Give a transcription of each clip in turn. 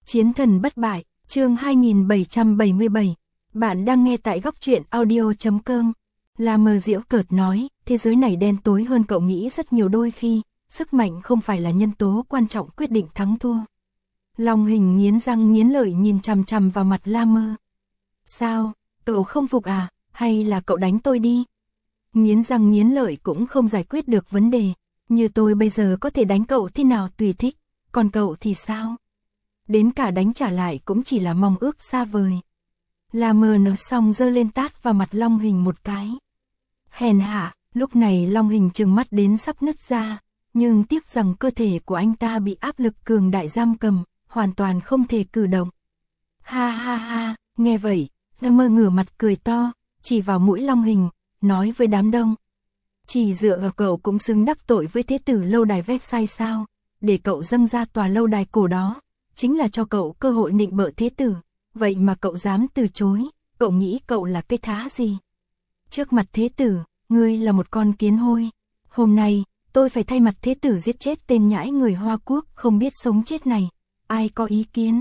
Chiến thần bất bại, chương 2777. Bạn đang nghe tại góc truyện audio.com. La Mơ giễu cợt nói, thế giới này đen tối hơn cậu nghĩ rất nhiều, đôi khi, sức mạnh không phải là nhân tố quan trọng quyết định thắng thua. Long Hình nghiến răng nghiến lợi nhìn chằm chằm vào mặt La Mơ. Sao, cậu không phục à, hay là cậu đánh tôi đi? Nghiến răng nghiến lợi cũng không giải quyết được vấn đề, như tôi bây giờ có thể đánh cậu thế nào tùy thích, còn cậu thì sao? Đến cả đánh trả lại cũng chỉ là mong ước xa vời. La Mơ nói xong giơ lên tát vào mặt Long Hình một cái. Hèn hạ, lúc này Long Hình trừng mắt đến sắp nứt ra, nhưng tiếc rằng cơ thể của anh ta bị áp lực cường đại giam cầm, hoàn toàn không thể cử động. Ha ha ha, nghe vậy, La Mơ ngửa mặt cười to, chỉ vào mũi Long Hình, nói với đám đông. Chỉ dựa vào cậu cũng xứng đắc tội với thế tử lâu đài Versailles sao, để cậu dâng ra tòa lâu đài cổ đó, chính là cho cậu cơ hội nịnh bợ thế tử, vậy mà cậu dám từ chối, cậu nghĩ cậu là cái thá gì? Trước mặt thế tử, ngươi là một con kiến hôi, hôm nay, tôi phải thay mặt thế tử giết chết tên nhãi người Hoa Quốc không biết sống chết này, ai có ý kiến?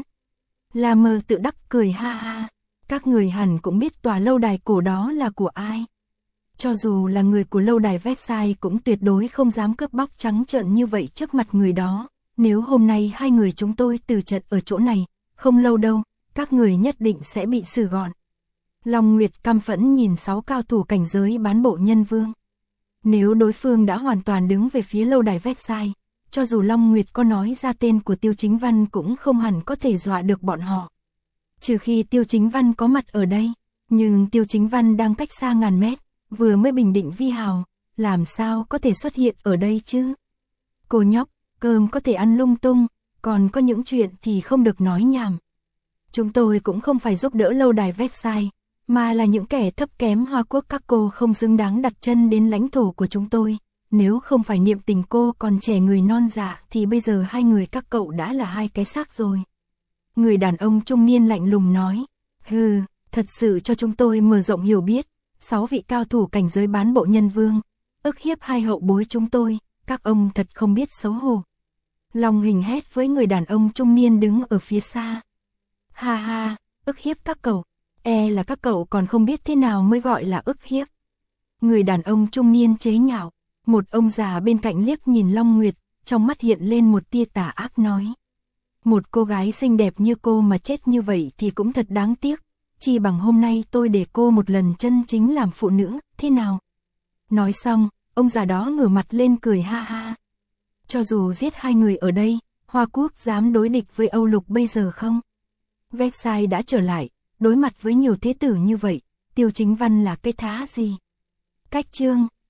La Mơ tự đắc cười ha ha, các người hẳn cũng biết tòa lâu đài cổ đó là của ai. Cho dù là người của lâu đài Versailles cũng tuyệt đối không dám cướp bóc trắng trợn như vậy trước mặt người đó. Nếu hôm nay hai người chúng tôi từ trận ở chỗ này, không lâu đâu, các người nhất định sẽ bị xử gọn. Long Nguyệt căm phẫn nhìn 6 cao thủ cảnh giới bán bộ nhân vương. Nếu đối phương đã hoàn toàn đứng về phía lâu đài Versailles, cho dù Long Nguyệt có nói ra tên của Tiêu Chính Văn cũng không hẳn có thể dọa được bọn họ. Trừ khi Tiêu Chính Văn có mặt ở đây, nhưng Tiêu Chính Văn đang cách xa ngàn mét, vừa mới bình định vi hào, làm sao có thể xuất hiện ở đây chứ? Cô nhóc, cơm có thể ăn lung tung, còn có những chuyện thì không được nói nhảm. Chúng tôi cũng không phải giúp đỡ lâu đài Versailles, mà là những kẻ thấp kém Hoa Quốc, các cô không xứng đáng đặt chân đến lãnh thổ của chúng tôi. Nếu không phải niệm tình cô còn trẻ người non dạ thì bây giờ hai người các cậu đã là hai cái xác rồi. Người đàn ông trung niên lạnh lùng nói, hừ, thật sự cho chúng tôi mở rộng hiểu biết, 6 vị cao thủ cảnh giới bán bộ nhân vương, ức hiếp hai hậu bối chúng tôi, các ông thật không biết xấu hổ. Long Hình hét với người đàn ông trung niên đứng ở phía xa. Ha ha, ức hiếp các cậu, là các cậu còn không biết thế nào mới gọi là ức hiếp. Người đàn ông trung niên chế nhạo, một ông già bên cạnh liếc nhìn Long Nguyệt, trong mắt hiện lên một tia tà ác nói. Một cô gái xinh đẹp như cô mà chết như vậy thì cũng thật đáng tiếc, chỉ bằng hôm nay tôi để cô một lần chân chính làm phụ nữ, thế nào? Nói xong, ông già đó ngửa mặt lên cười ha ha. Cho dù giết hai người ở đây, Hoa Quốc dám đối địch với Âu Lục bây giờ không? Versailles đã trở lại, đối mặt với nhiều thế tử như vậy, Tiêu Chính Văn là cái thá gì? Cách chương